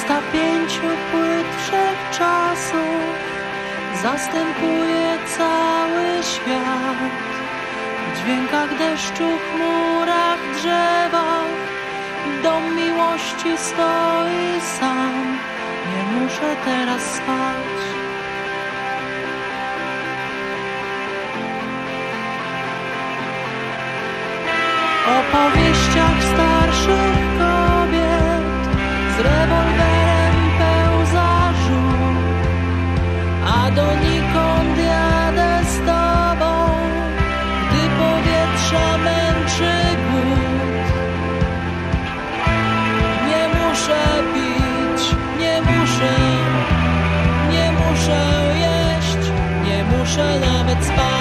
305 płyt wszechczasów zastępuje cały świat. W dźwiękach deszczu, chmurach, drzewach dom miłości stoi sam. Nie muszę teraz spać. Opowieściach starszych kobiet z rewolwerem pełza żółt, a donikąd jadę z tobą, gdy powietrza męczy głód. Nie muszę pić, nie muszę jeść, nie muszę nawet spać.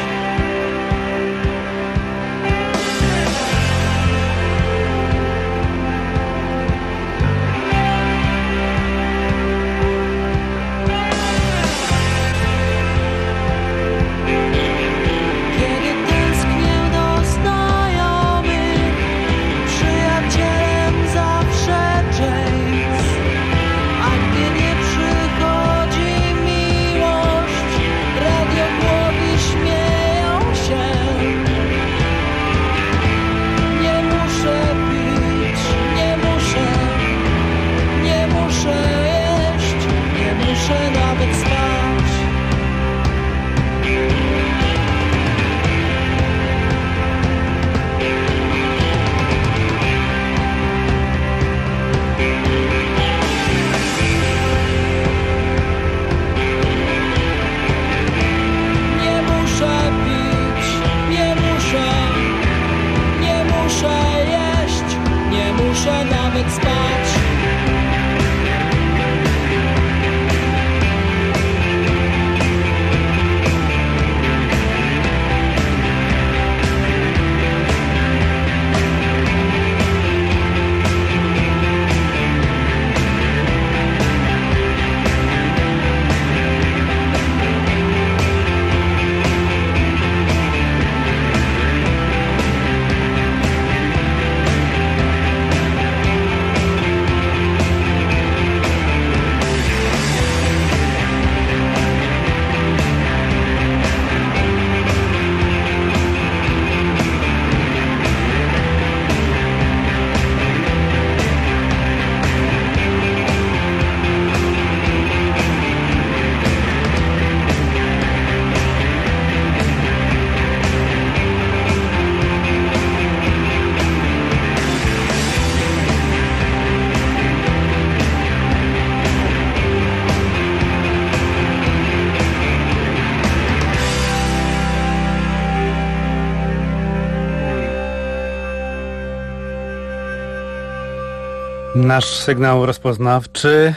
Nasz sygnał rozpoznawczy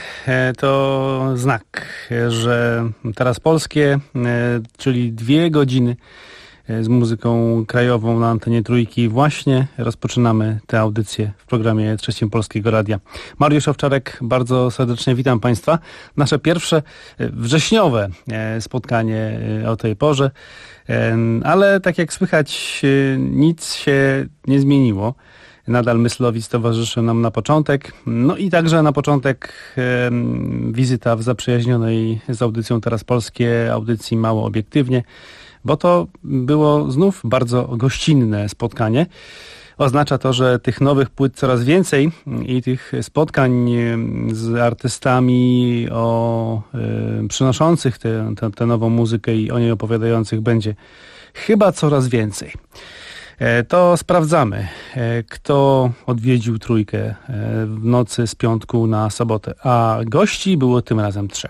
to znak, że teraz polskie, czyli 2 godziny z muzyką krajową na antenie Trójki. Właśnie rozpoczynamy tę audycję w programie Trzecim Polskiego Radia. Mariusz Owczarek, bardzo serdecznie witam Państwa. Nasze pierwsze wrześniowe spotkanie o tej porze, ale tak jak słychać, nic się nie zmieniło. Nadal Myslowic towarzyszy nam na początek. No i także na początek wizyta w zaprzyjaźnionej z audycją Teraz Polskie audycji Mało Obiektywnie, bo to było znów bardzo gościnne spotkanie. Oznacza to, że tych nowych płyt coraz więcej i tych spotkań z artystami przynoszących tę nową muzykę i o niej opowiadających będzie chyba coraz więcej. To sprawdzamy, kto odwiedził Trójkę w nocy z piątku na sobotę, a gości było tym razem 3.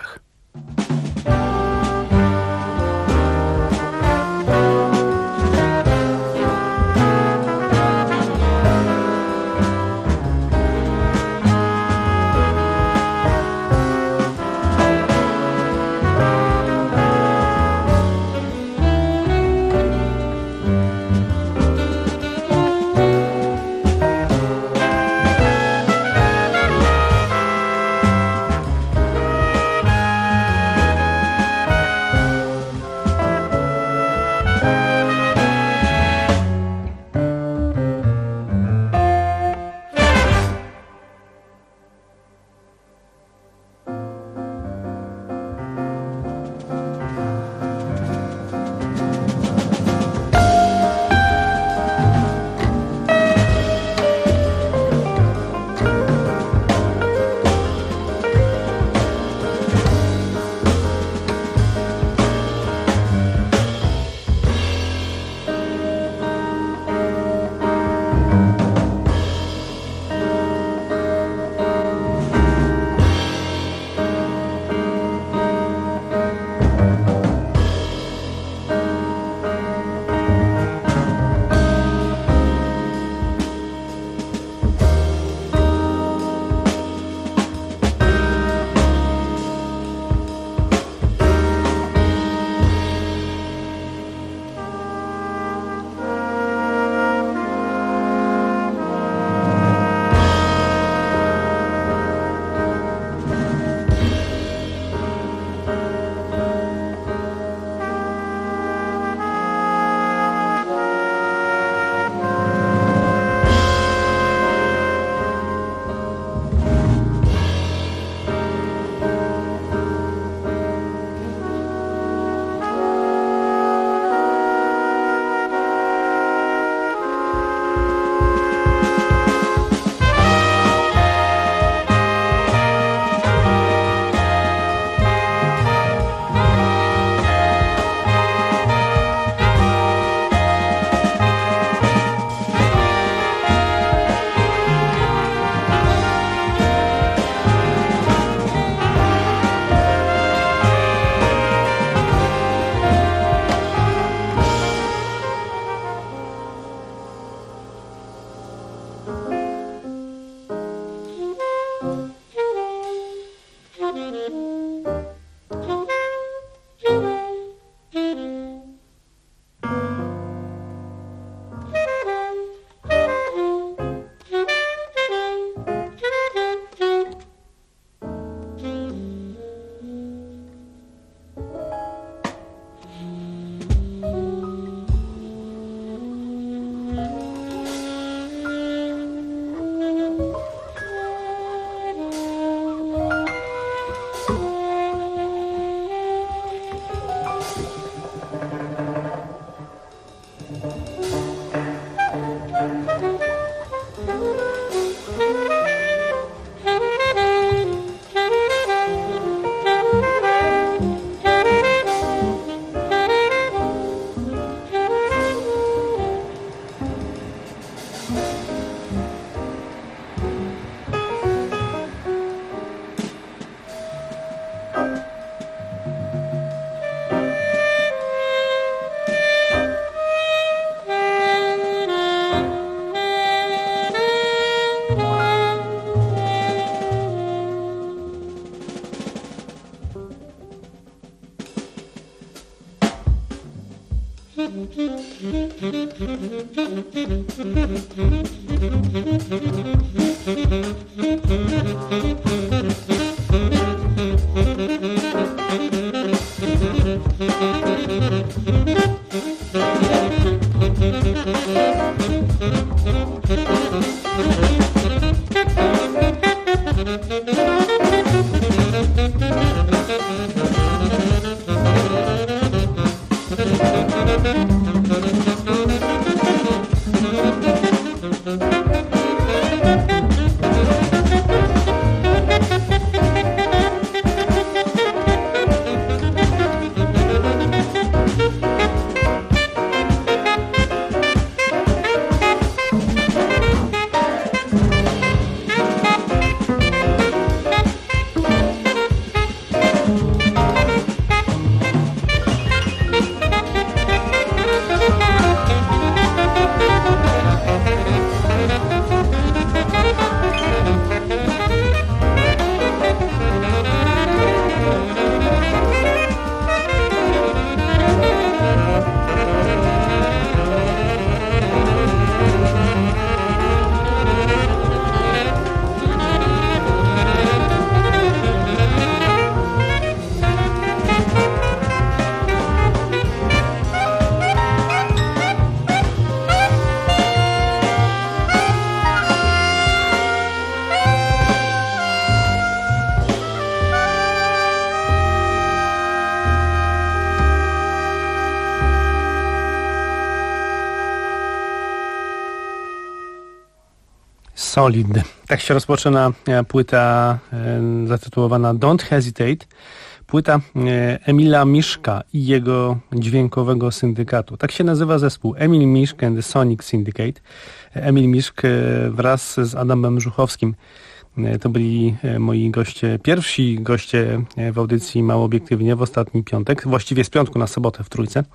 Solid. Tak się rozpoczyna płyta zatytułowana Don't Hesitate. Płyta Emila Miszka i jego dźwiękowego syndykatu. Tak się nazywa zespół Emil Miszk and the Sonic Syndicate. Emil Miszk wraz z Adamem Żuchowskim. To byli moi goście, pierwsi goście w audycji Mało Obiektywnie w ostatni piątek. Właściwie z piątku na sobotę w Trójce.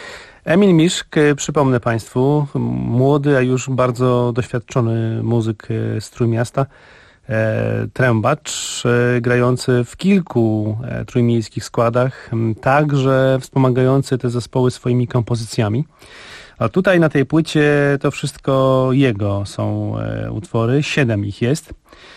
Emil Miszk, przypomnę Państwu, młody, a już bardzo doświadczony muzyk z Trójmiasta, trębacz, grający w kilku trójmiejskich składach, także wspomagający te zespoły swoimi kompozycjami. A tutaj na tej płycie to wszystko jego są utwory, 7 ich jest,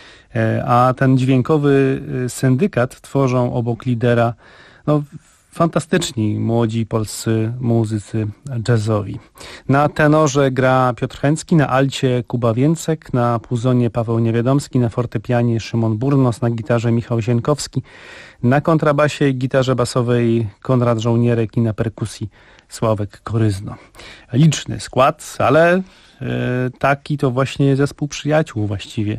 a ten dźwiękowy syndykat tworzą obok lidera fantastyczni młodzi polscy muzycy jazzowi. Na tenorze gra Piotr Chęcki, na alcie Kuba Więcek, na puzonie Paweł Niewiadomski, na fortepianie Szymon Burnos, na gitarze Michał Zienkowski, na kontrabasie i gitarze basowej Konrad Żołnierek i na perkusji Sławek Koryzno. Liczny skład, ale taki to właśnie zespół przyjaciół właściwie.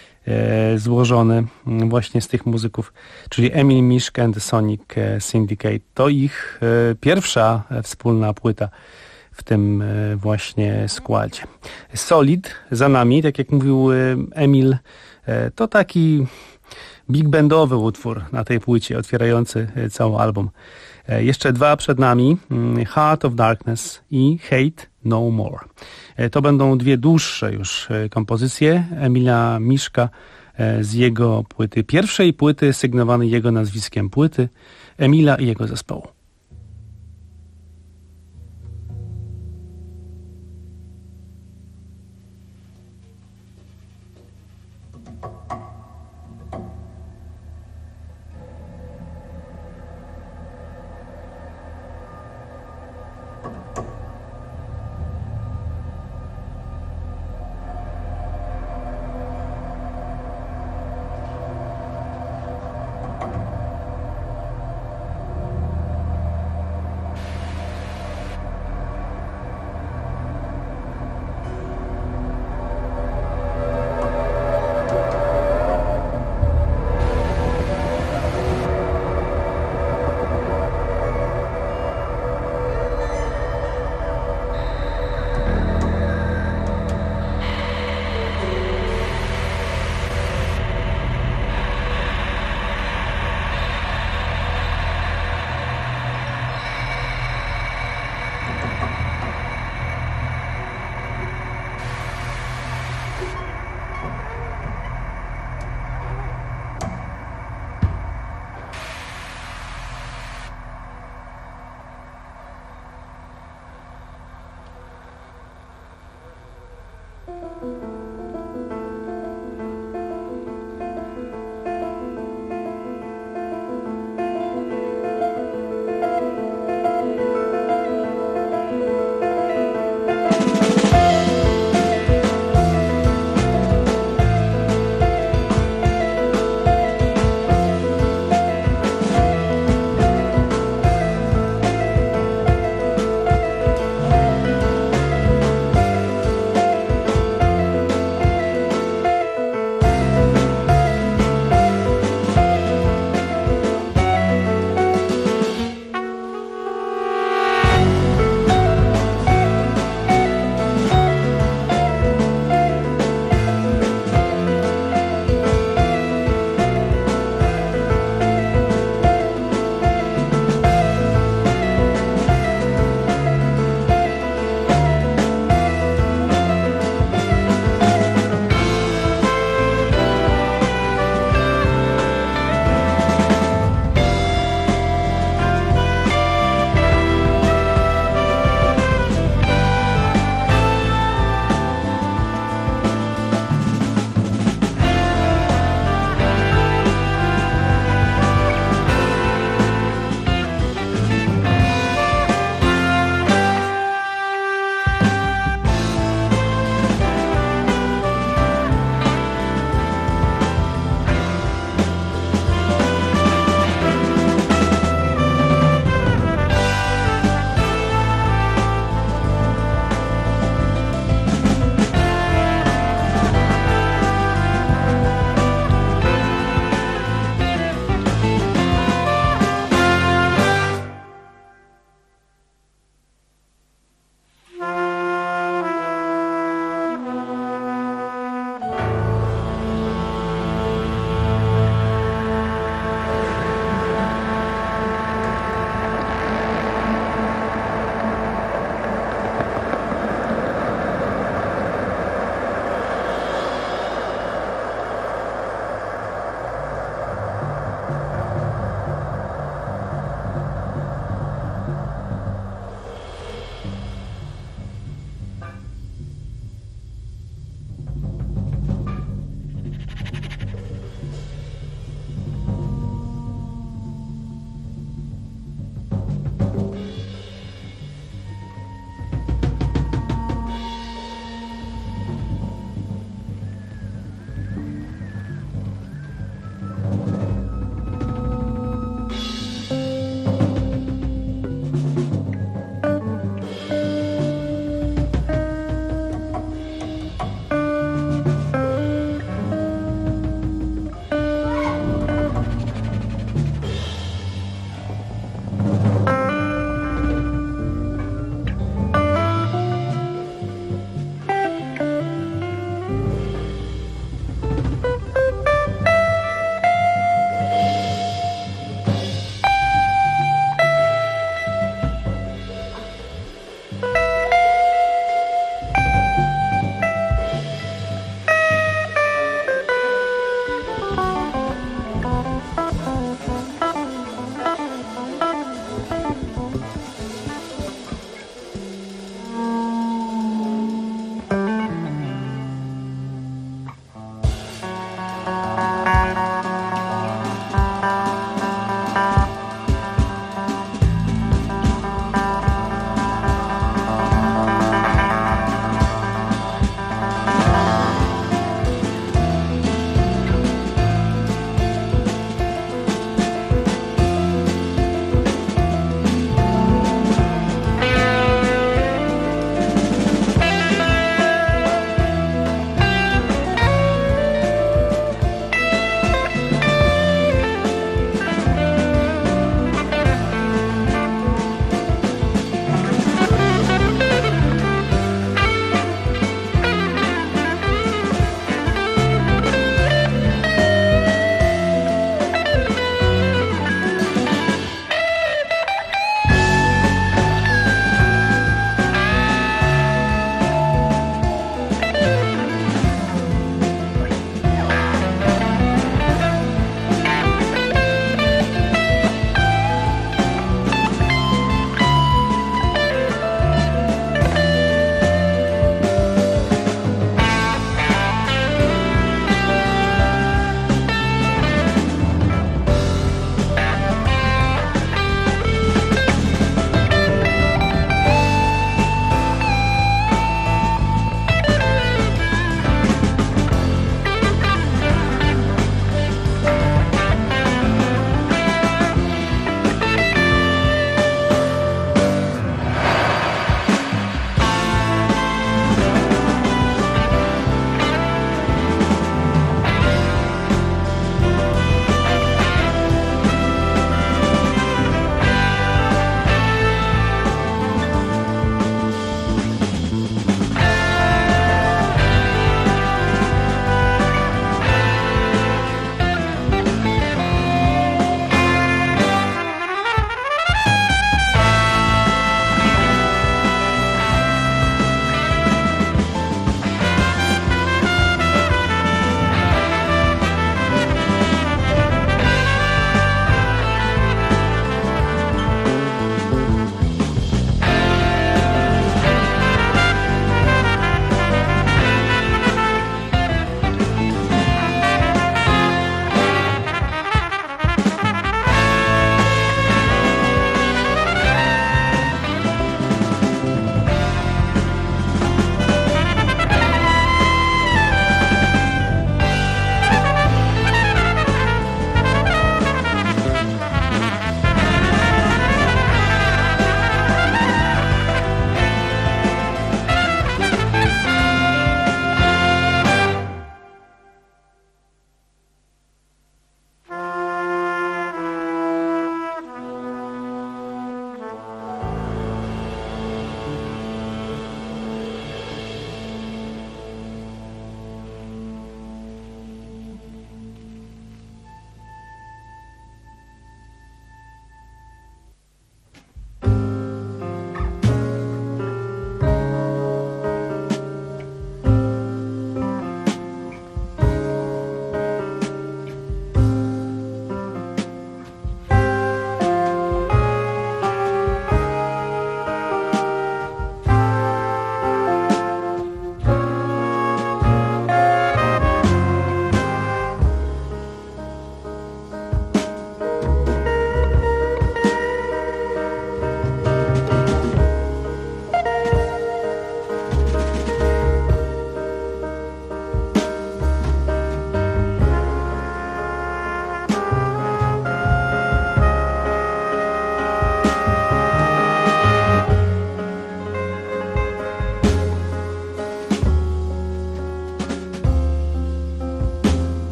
Złożony właśnie z tych muzyków, czyli Emil Miszk and the Sonic Syndicate. To ich pierwsza wspólna płyta w tym właśnie składzie. Solid za nami, tak jak mówił Emil, to taki big bandowy utwór na tej płycie, otwierający cały album. Jeszcze dwa przed nami, Heart of Darkness i Hate No More. To będą dwie dłuższe już kompozycje Emila Miszka z jego płyty, pierwszej płyty sygnowanej jego nazwiskiem płyty, Emila i jego zespołu.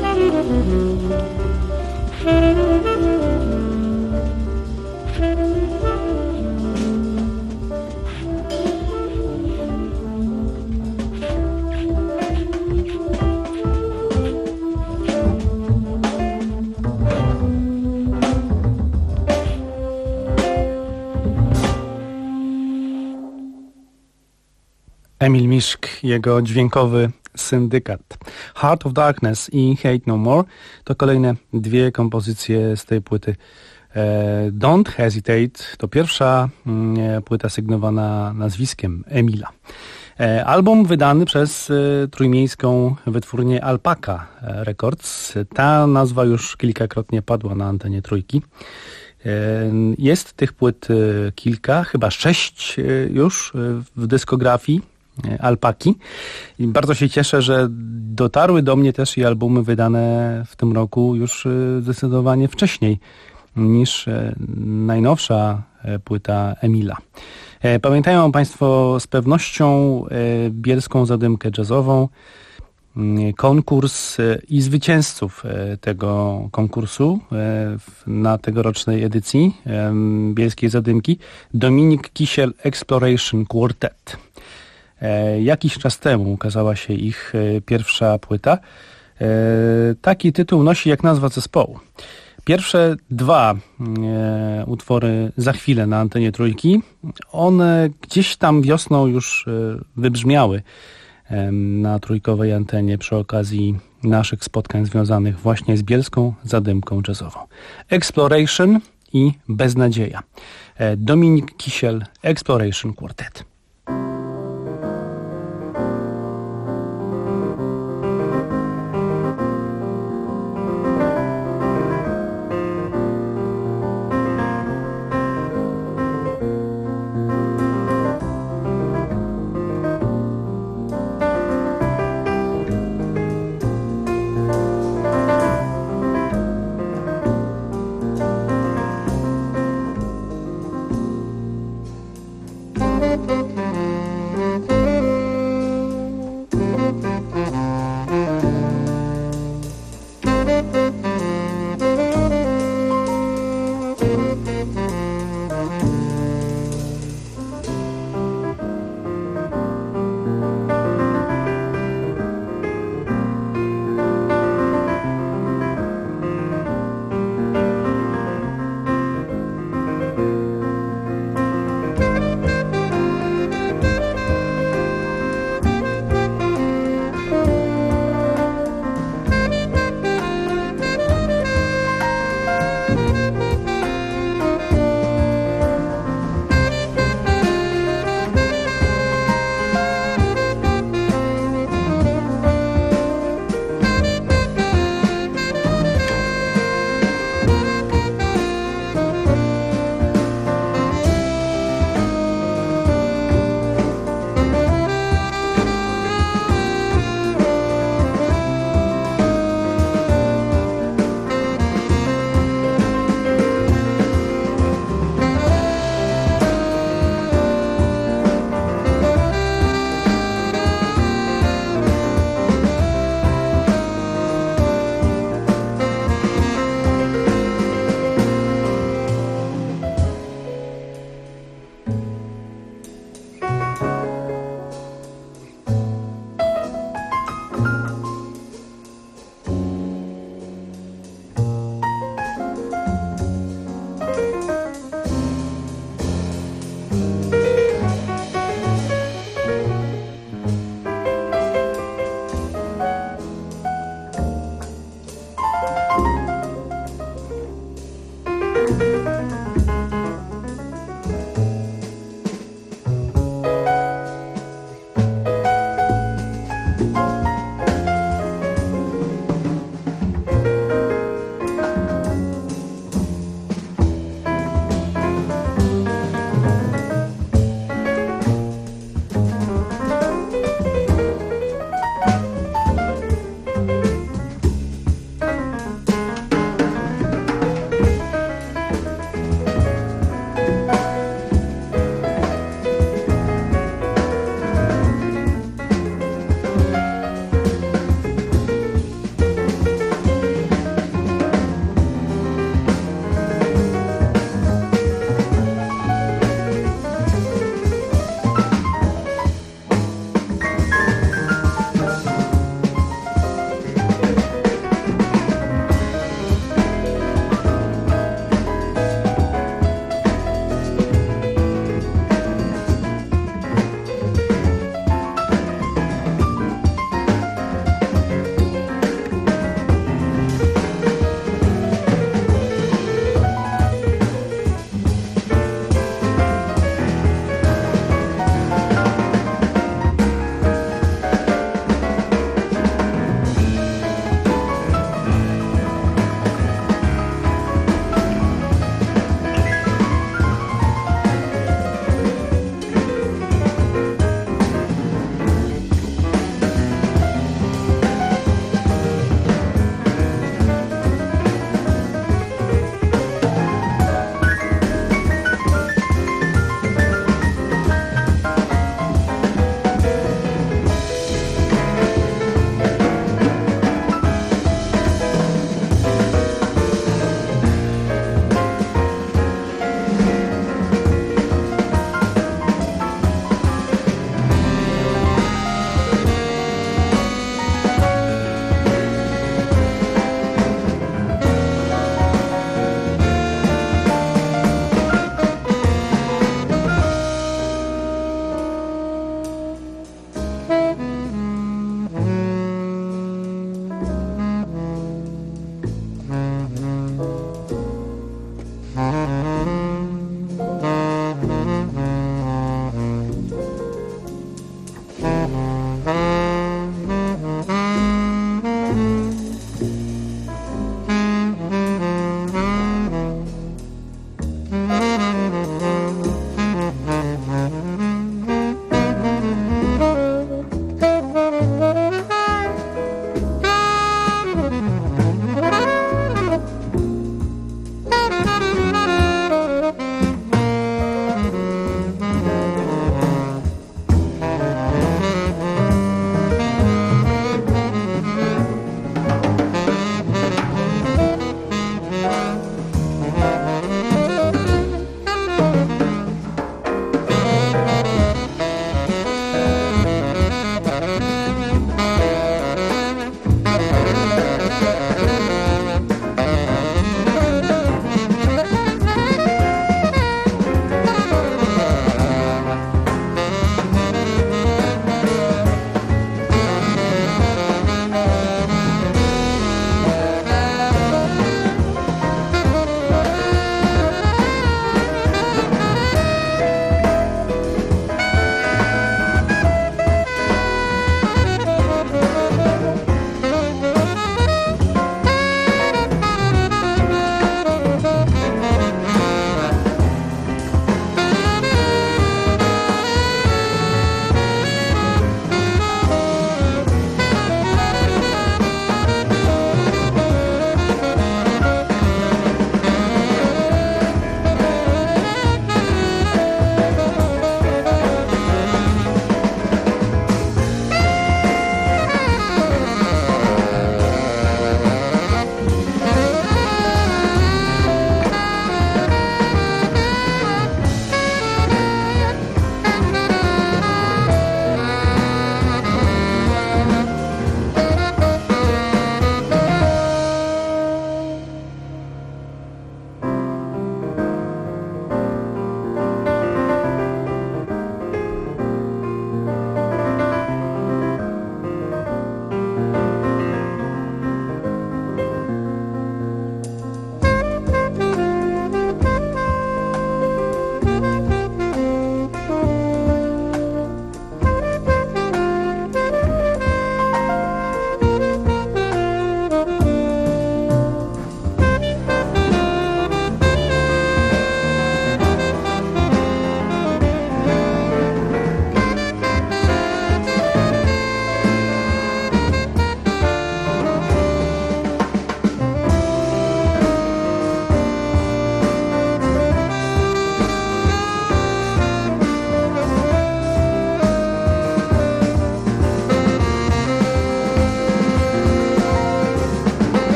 Emil Miszk, jego dźwiękowy syndykat. Heart of Darkness i Hate No More to kolejne dwie kompozycje z tej płyty. Don't Hesitate to pierwsza płyta sygnowana nazwiskiem Emila. Album wydany przez trójmiejską wytwórnię Alpaca Records. Ta nazwa już kilkakrotnie padła na antenie Trójki. Jest tych płyt kilka, chyba 6 już w dyskografii Alpaki. I bardzo się cieszę, że dotarły do mnie też i albumy wydane w tym roku już zdecydowanie wcześniej niż najnowsza płyta Emila. Pamiętają Państwo z pewnością bielską zadymkę jazzową, konkurs i zwycięzców tego konkursu na tegorocznej edycji bielskiej zadymki Dominik Kisiel Exploration Quartet. Jakiś czas temu ukazała się ich pierwsza płyta. Taki tytuł nosi jak nazwa zespołu. Pierwsze dwa utwory za chwilę na antenie Trójki. One gdzieś tam wiosną już wybrzmiały na trójkowej antenie przy okazji naszych spotkań związanych właśnie z bielską zadymką jazzową. Exploration i Beznadzieja. Dominik Kisiel Exploration Quartet.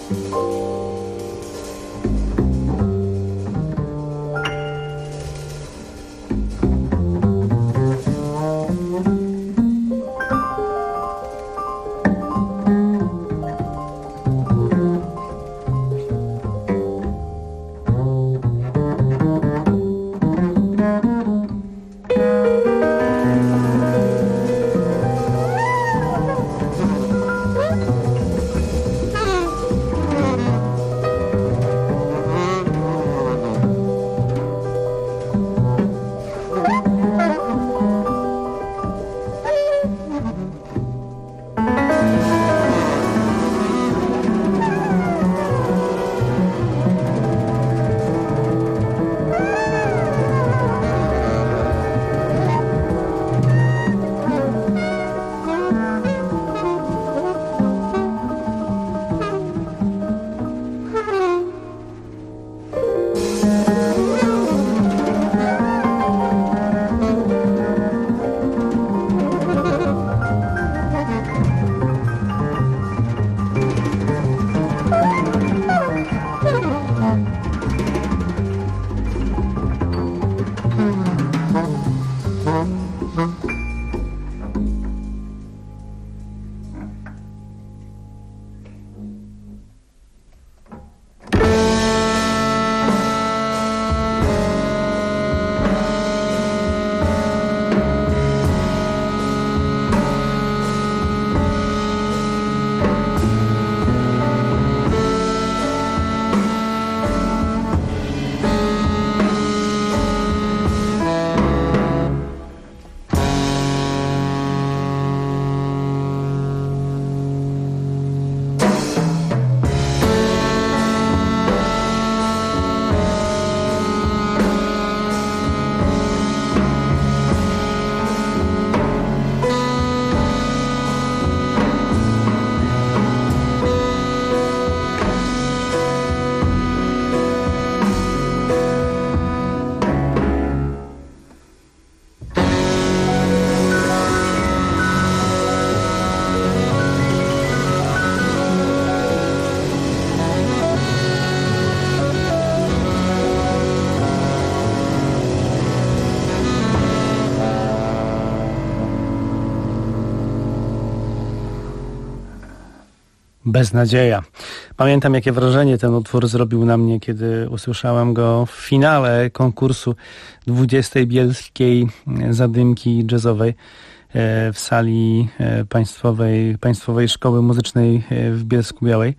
Beznadzieja. Pamiętam, jakie wrażenie ten utwór zrobił na mnie, kiedy usłyszałem go w finale konkursu 20. Bielskiej Zadymki Jazzowej w sali Państwowej Szkoły Muzycznej w Bielsku-Białej.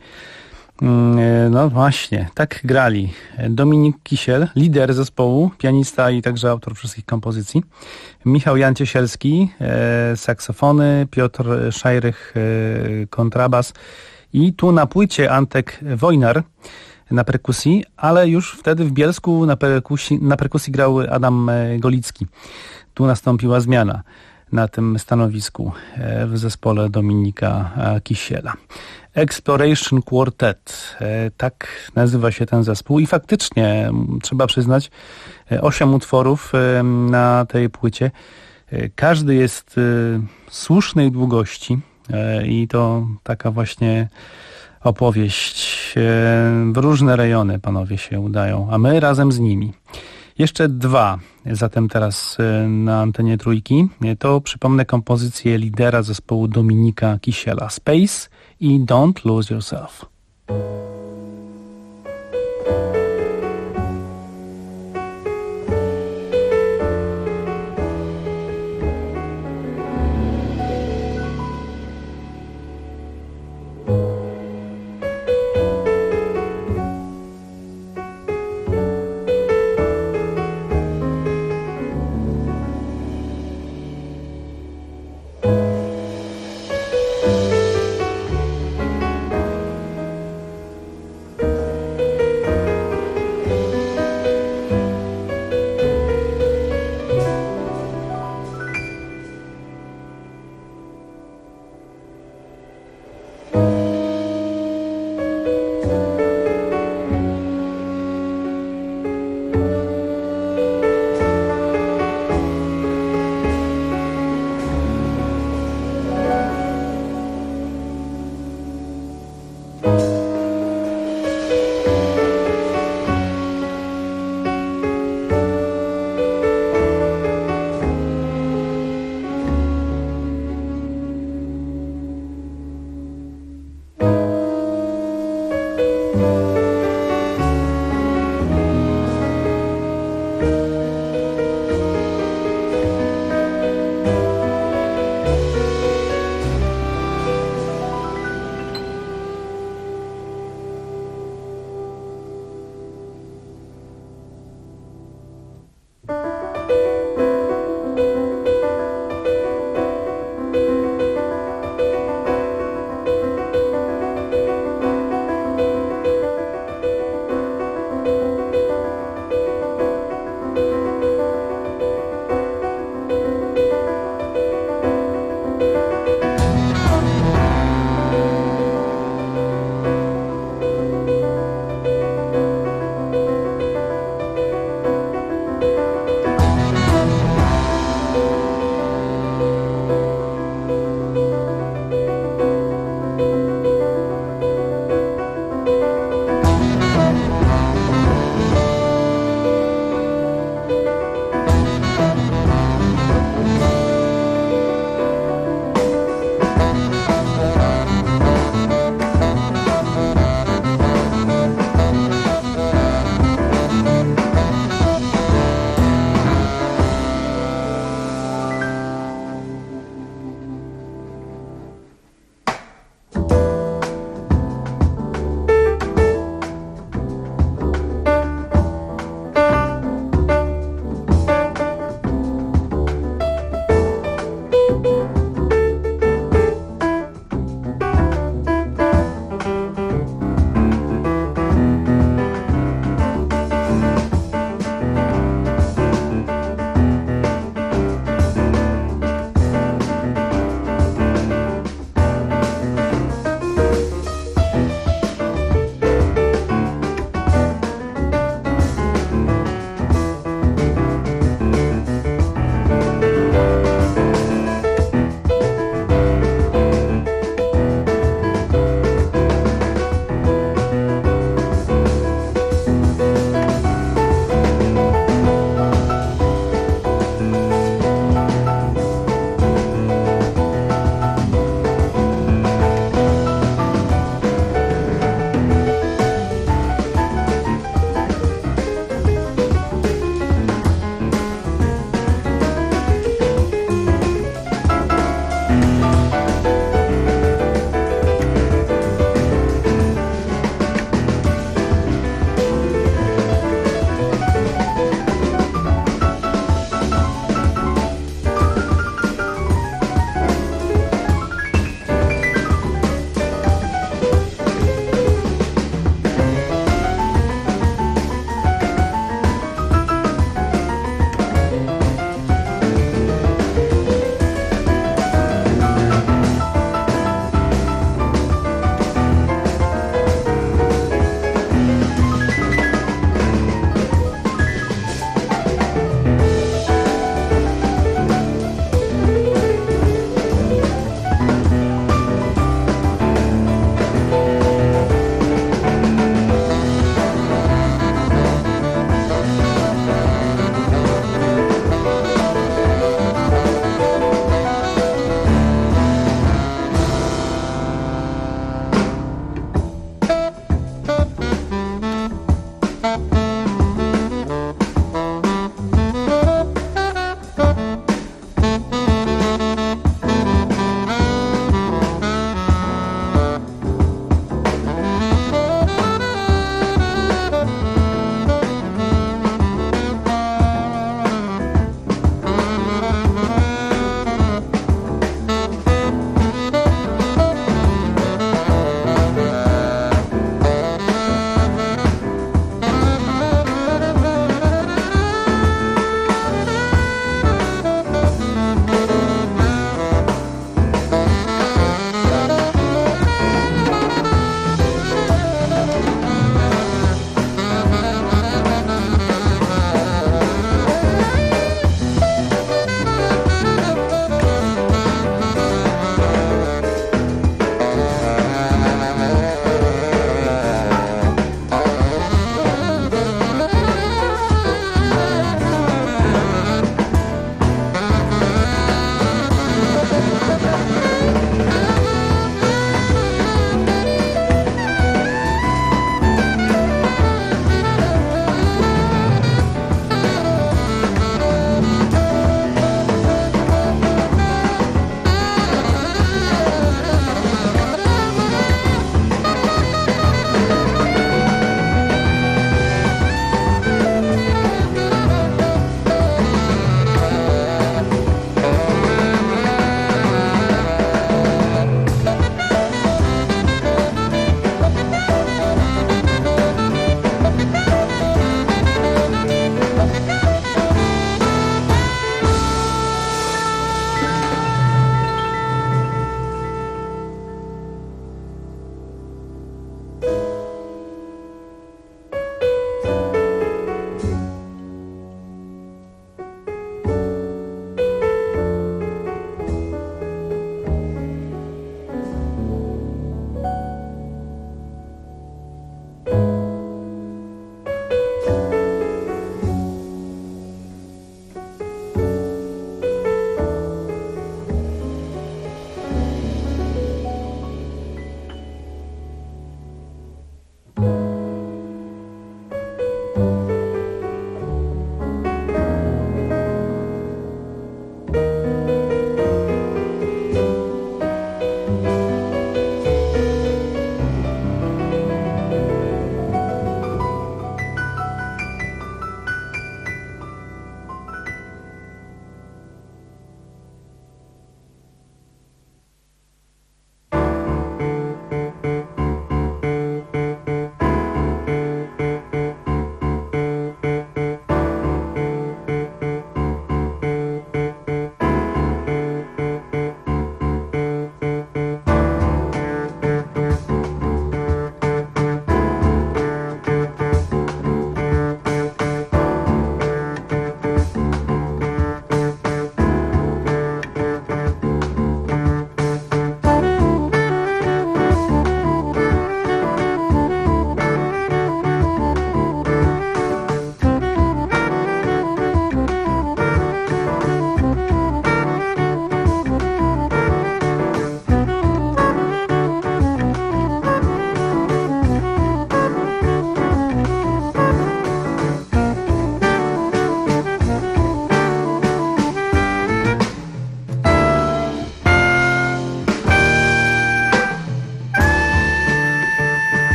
No właśnie, tak grali Dominik Kisiel, lider zespołu, pianista i także autor wszystkich kompozycji, Michał Jan Ciesielski, saksofony, Piotr Szajrych, kontrabas i tu na płycie Antek Wojnar na perkusji, ale już wtedy w Bielsku na perkusji grał Adam Golicki. Tu nastąpiła zmiana na tym stanowisku w zespole Dominika Kisiela. Exploration Quartet, tak nazywa się ten zespół i faktycznie trzeba przyznać 8 utworów na tej płycie. Każdy jest słusznej długości i to taka właśnie opowieść. W różne rejony panowie się udają, a my razem z nimi. Jeszcze 2 zatem teraz na antenie Trójki. To przypomnę kompozycję lidera zespołu Dominika Kisiela. Space i Don't Lose Yourself.